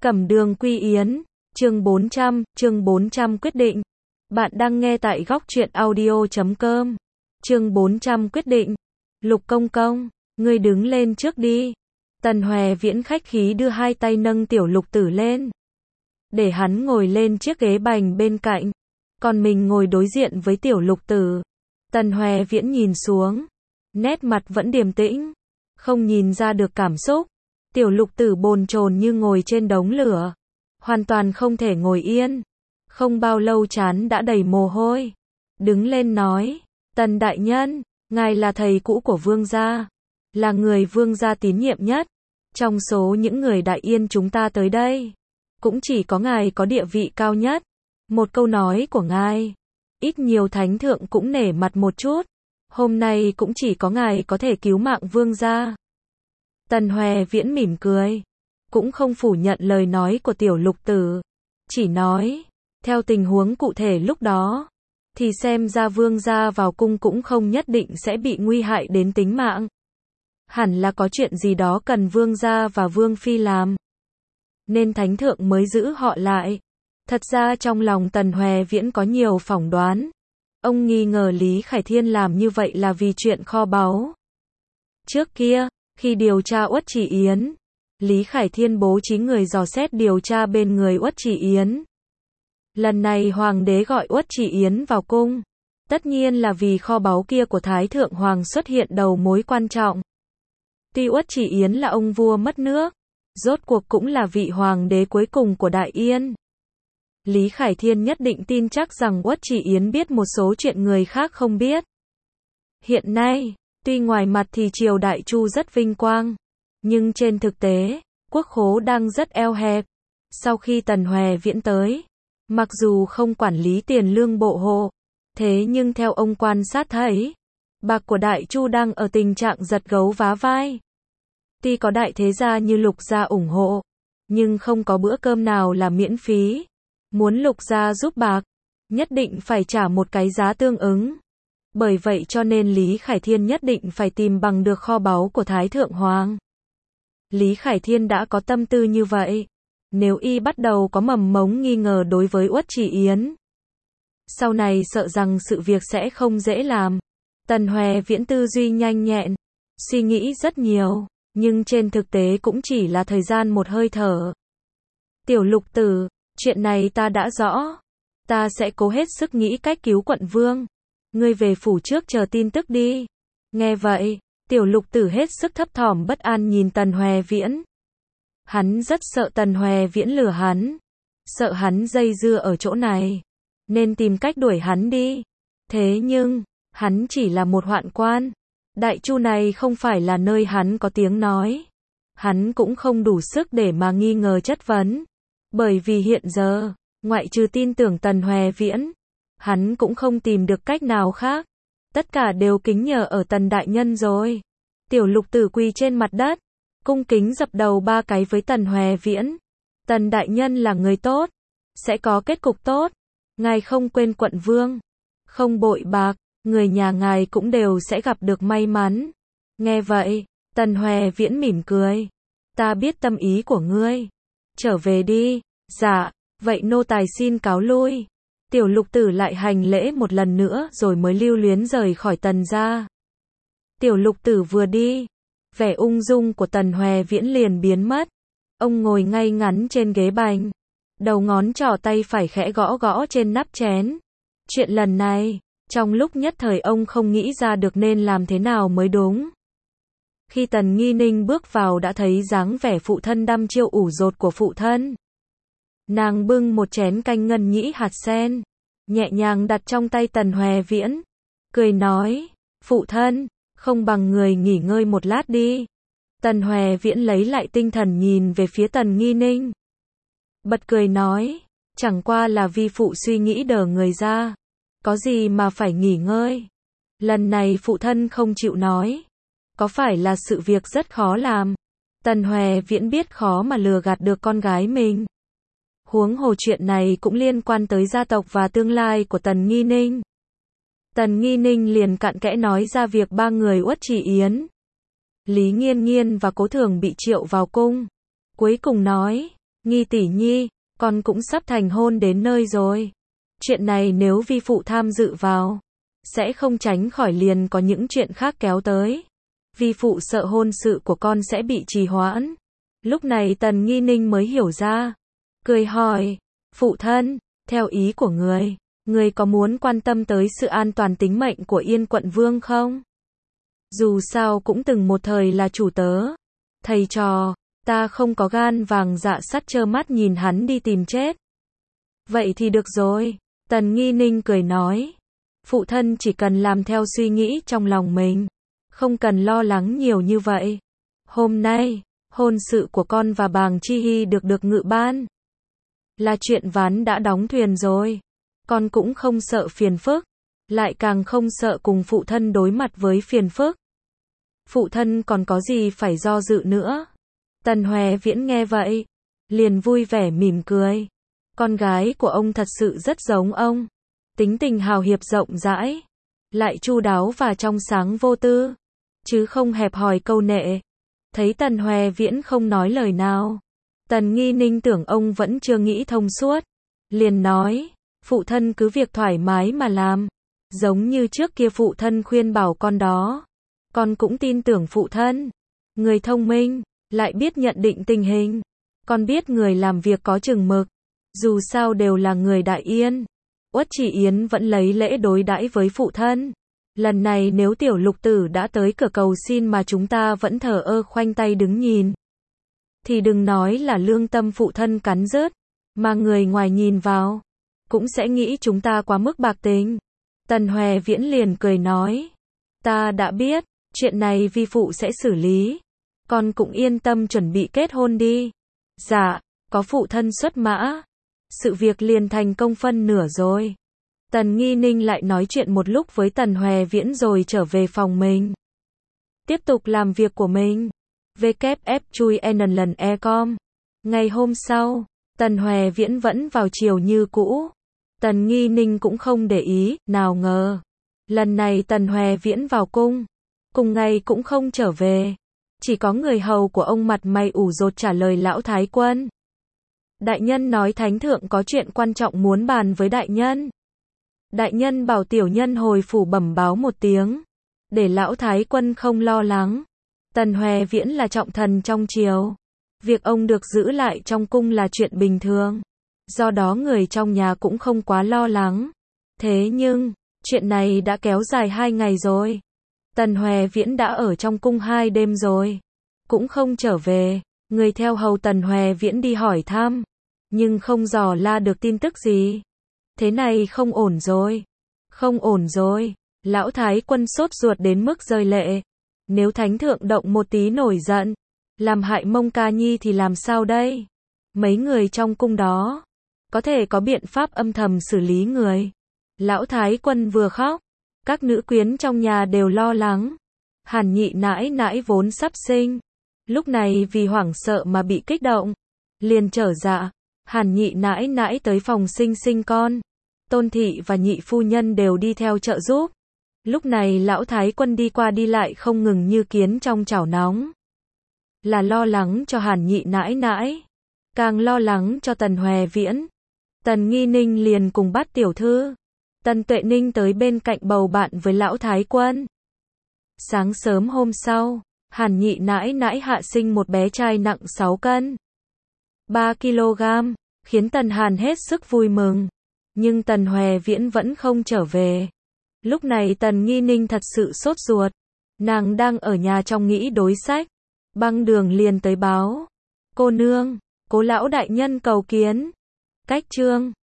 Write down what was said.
Cẩm Đường Quy Yến, chương 400 quyết định. Bạn đang nghe tại góc truyện audio.com. Chương 400 quyết định. Lục công công, ngươi đứng lên trước đi. Tần Hoè Viễn khách khí đưa hai tay nâng tiểu lục tử lên, để hắn ngồi lên chiếc ghế bành bên cạnh, còn mình ngồi đối diện với tiểu lục tử. Tần Hoè Viễn nhìn xuống, nét mặt vẫn điềm tĩnh, không nhìn ra được cảm xúc. Tiểu lục tử bồn chồn như ngồi trên đống lửa, hoàn toàn không thể ngồi yên. Không bao lâu trán đã đầy mồ hôi. Đứng lên nói, Tần đại nhân, ngài là thầy cũ của vương gia, là người vương gia tín nhiệm nhất. Trong số những người Đại Yên chúng ta tới đây, cũng chỉ có ngài có địa vị cao nhất. Một câu nói của ngài, ít nhiều thánh thượng cũng nể mặt một chút. Hôm nay cũng chỉ có ngài có thể cứu mạng vương gia. Tần Hoè Viễn mỉm cười, cũng không phủ nhận lời nói của tiểu lục tử, chỉ nói, theo tình huống cụ thể lúc đó, thì xem ra vương gia vào cung cũng không nhất định sẽ bị nguy hại đến tính mạng. Hẳn là có chuyện gì đó cần vương gia và vương phi làm, nên thánh thượng mới giữ họ lại. Thật ra trong lòng Tần Hoè Viễn có nhiều phỏng đoán. Ông nghi ngờ Lý Khải Thiên làm như vậy là vì chuyện kho báu. Trước kia, khi điều tra Uất Chỉ Yến, Lý Khải Thiên bố trí người dò xét điều tra bên người Uất Chỉ Yến. Lần này hoàng đế gọi Uất Chỉ Yến vào cung, tất nhiên là vì kho báu kia của Thái Thượng Hoàng xuất hiện đầu mối quan trọng. Tuy Uất Chỉ Yến là ông vua mất nước, rốt cuộc cũng là vị hoàng đế cuối cùng của Đại Yên. Lý Khải Thiên nhất định tin chắc rằng Uất Chỉ Yến biết một số chuyện người khác không biết. Hiện nay, tuy ngoài mặt thì triều Đại Chu rất vinh quang, nhưng trên thực tế, quốc khố đang rất eo hẹp. Sau khi Tần Hoè Viễn tới, mặc dù không quản lý tiền lương bộ hộ, thế nhưng theo ông quan sát thấy, bạc của Đại Chu đang ở tình trạng giật gấu vá vai. Tuy có đại thế gia như Lục gia ủng hộ, nhưng không có bữa cơm nào là miễn phí. Muốn Lục gia giúp bạc, nhất định phải trả một cái giá tương ứng. Bởi vậy cho nên Lý Khải Thiên nhất định phải tìm bằng được kho báu của Thái Thượng Hoàng. Lý Khải Thiên đã có tâm tư như vậy. Nếu y bắt đầu có mầm mống nghi ngờ đối với Uất Chỉ Yến, sau này sợ rằng sự việc sẽ không dễ làm. Tần Hoè Viễn tư duy nhanh nhẹn, suy nghĩ rất nhiều, nhưng trên thực tế cũng chỉ là thời gian một hơi thở. Tiểu lục tử, chuyện này ta đã rõ. Ta sẽ cố hết sức nghĩ cách cứu quận vương. Ngươi về phủ trước chờ tin tức đi. Nghe vậy, tiểu lục tử hết sức thấp thỏm bất an nhìn Tần Hoè Viễn. Hắn rất sợ Tần Hoè Viễn lừa hắn, sợ hắn dây dưa ở chỗ này, nên tìm cách đuổi hắn đi. Thế nhưng, hắn chỉ là một hoạn quan. Đại Chu này không phải là nơi hắn có tiếng nói. Hắn cũng không đủ sức để mà nghi ngờ chất vấn. Bởi vì hiện giờ, ngoại trừ tin tưởng Tần Hoè Viễn, hắn cũng không tìm được cách nào khác. Tất cả đều kính nhờ ở Tần đại nhân rồi. Tiểu lục tử quỳ trên mặt đất, cung kính dập đầu 3 cái với Tần Hoè Viễn. Tần đại nhân là người tốt, sẽ có kết cục tốt. Ngài không quên quận vương, không bội bạc, người nhà ngài cũng đều sẽ gặp được may mắn. Nghe vậy, Tần Hoè Viễn mỉm cười. Ta biết tâm ý của ngươi. Trở về đi. Dạ, vậy nô tài xin cáo lui. Tiểu lục tử lại hành lễ một lần nữa rồi mới lưu luyến rời khỏi Tần gia. Tiểu lục tử vừa đi, vẻ ung dung của Tần Hoè Viễn liền biến mất. Ông ngồi ngay ngắn trên ghế bành, đầu ngón trỏ tay phải khẽ gõ gõ trên nắp chén. Chuyện lần này, trong lúc nhất thời ông không nghĩ ra được nên làm thế nào mới đúng. Khi Tần Nghi Ninh bước vào đã thấy dáng vẻ phụ thân đăm chiêu ủ dột của phụ thân. Nàng bưng một chén canh ngân nhĩ hạt sen, nhẹ nhàng đặt trong tay Tần Hoè Viễn, cười nói, phụ thân, không bằng người nghỉ ngơi một lát đi. Tần Hoè Viễn lấy lại tinh thần nhìn về phía Tần Nghi Ninh, bật cười nói, chẳng qua là vi phụ suy nghĩ đờ người ra, có gì mà phải nghỉ ngơi. Lần này phụ thân không chịu nói, có phải là sự việc rất khó làm. Tần Hoè Viễn biết khó mà lừa gạt được con gái mình. Huống hồ chuyện này cũng liên quan tới gia tộc và tương lai của Tần Nghi Ninh. Tần Nghi Ninh liền cặn kẽ nói ra việc 3 người Uất Chỉ Yến, Lý Nghiên Nghiên và Cố Thường bị triệu vào cung. Cuối cùng nói, Nghi tỷ nhi, con cũng sắp thành hôn đến nơi rồi. Chuyện này nếu vi phụ tham dự vào, sẽ không tránh khỏi liền có những chuyện khác kéo tới. Vi phụ sợ hôn sự của con sẽ bị trì hoãn. Lúc này Tần Nghi Ninh mới hiểu ra. Cười hỏi, phụ thân, theo ý của người có muốn quan tâm tới sự an toàn tính mệnh của Yên quận vương không? Dù sao cũng từng một thời là chủ tớ. Thầy trò, ta không có gan vàng dạ sắt trơ mắt nhìn hắn đi tìm chết. Vậy thì được rồi, Tần Nghi Ninh cười nói. Phụ thân chỉ cần làm theo suy nghĩ trong lòng mình. Không cần lo lắng nhiều như vậy. Hôm nay, hôn sự của con và Bàng Chi Hy được ngự ban. Là chuyện ván đã đóng thuyền rồi. Con cũng không sợ phiền phức. Lại càng không sợ cùng phụ thân đối mặt với phiền phức. Phụ thân còn có gì phải do dự nữa. Tần Hoè Viễn nghe vậy, liền vui vẻ mỉm cười. Con gái của ông thật sự rất giống ông. Tính tình hào hiệp rộng rãi, lại chu đáo và trong sáng vô tư, chứ không hẹp hòi câu nệ. Thấy Tần Hoè Viễn không nói lời nào, Tần Nghi Ninh tưởng ông vẫn chưa nghĩ thông suốt, liền nói, phụ thân cứ việc thoải mái mà làm, giống như trước kia phụ thân khuyên bảo con đó. Con cũng tin tưởng phụ thân, người thông minh, lại biết nhận định tình hình. Con biết người làm việc có chừng mực, dù sao đều là người Đại Yên. Uất Chỉ Yến vẫn lấy lễ đối đãi với phụ thân. Lần này nếu tiểu lục tử đã tới cửa cầu xin mà chúng ta vẫn thờ ơ khoanh tay đứng nhìn, thì đừng nói là lương tâm phụ thân cắn rứt, mà người ngoài nhìn vào, cũng sẽ nghĩ chúng ta quá mức bạc tình. Tần Hoè Viễn liền cười nói, ta đã biết, chuyện này vi phụ sẽ xử lý. Con cũng yên tâm chuẩn bị kết hôn đi. Dạ, có phụ thân xuất mã, sự việc liền thành công phân nửa rồi. Tần Nghi Ninh lại nói chuyện một lúc với Tần Hoè Viễn rồi trở về phòng mình. Tiếp tục làm việc của mình. WF chui lần e-com. Ngày hôm sau, Tần Hoè Viễn vẫn vào chiều như cũ. Tần Nghi Ninh cũng không để ý, nào ngờ. Lần này Tần Hoè Viễn vào cung. Cùng ngày cũng không trở về. Chỉ có người hầu của ông mặt mày ủ rột trả lời lão thái quân. Đại nhân nói thánh thượng có chuyện quan trọng muốn bàn với đại nhân. Đại nhân bảo tiểu nhân hồi phủ bẩm báo một tiếng, để lão thái quân không lo lắng. Tần Hoè Viễn là trọng thần trong triều. Việc ông được giữ lại trong cung là chuyện bình thường. Do đó người trong nhà cũng không quá lo lắng. Thế nhưng, chuyện này đã kéo dài 2 ngày rồi. Tần Hoè Viễn đã ở trong cung 2 đêm rồi. Cũng không trở về. Người theo hầu Tần Hoè Viễn đi hỏi thăm. Nhưng không dò la được tin tức gì. Thế này không ổn rồi. Không ổn rồi. Lão thái quân sốt ruột đến mức rơi lệ. Nếu thánh thượng động một tí nổi giận, làm hại Mông Ca Nhi thì làm sao đây? Mấy người trong cung đó, có thể có biện pháp âm thầm xử lý người. Lão thái quân vừa khóc, các nữ quyến trong nhà đều lo lắng. Hàn Nhị nãi nãi vốn sắp sinh, lúc này vì hoảng sợ mà bị kích động, liền trở dạ. Hàn Nhị nãi nãi tới phòng sinh con. Tôn thị và nhị phu nhân đều đi theo trợ giúp. Lúc này lão thái quân đi qua đi lại không ngừng như kiến trong chảo nóng. Là lo lắng cho Hàn Nhị nãi nãi, càng lo lắng cho Tần Hoè Viễn. Tần Nghi Ninh liền cùng bắt tiểu thư Tần Tuệ Ninh tới bên cạnh bầu bạn với lão thái quân. Sáng sớm hôm sau, Hàn Nhị nãi nãi hạ sinh một bé trai nặng 6 cân, 3 kg, khiến Tần Hàn hết sức vui mừng. Nhưng Tần Hoè Viễn vẫn không trở về. Lúc này Tần Nghi Ninh thật sự sốt ruột. Nàng đang ở nhà trong nghĩ đối sách. Băng Đường liền tới báo. Cô nương, Cố lão đại nhân cầu kiến. Cách chương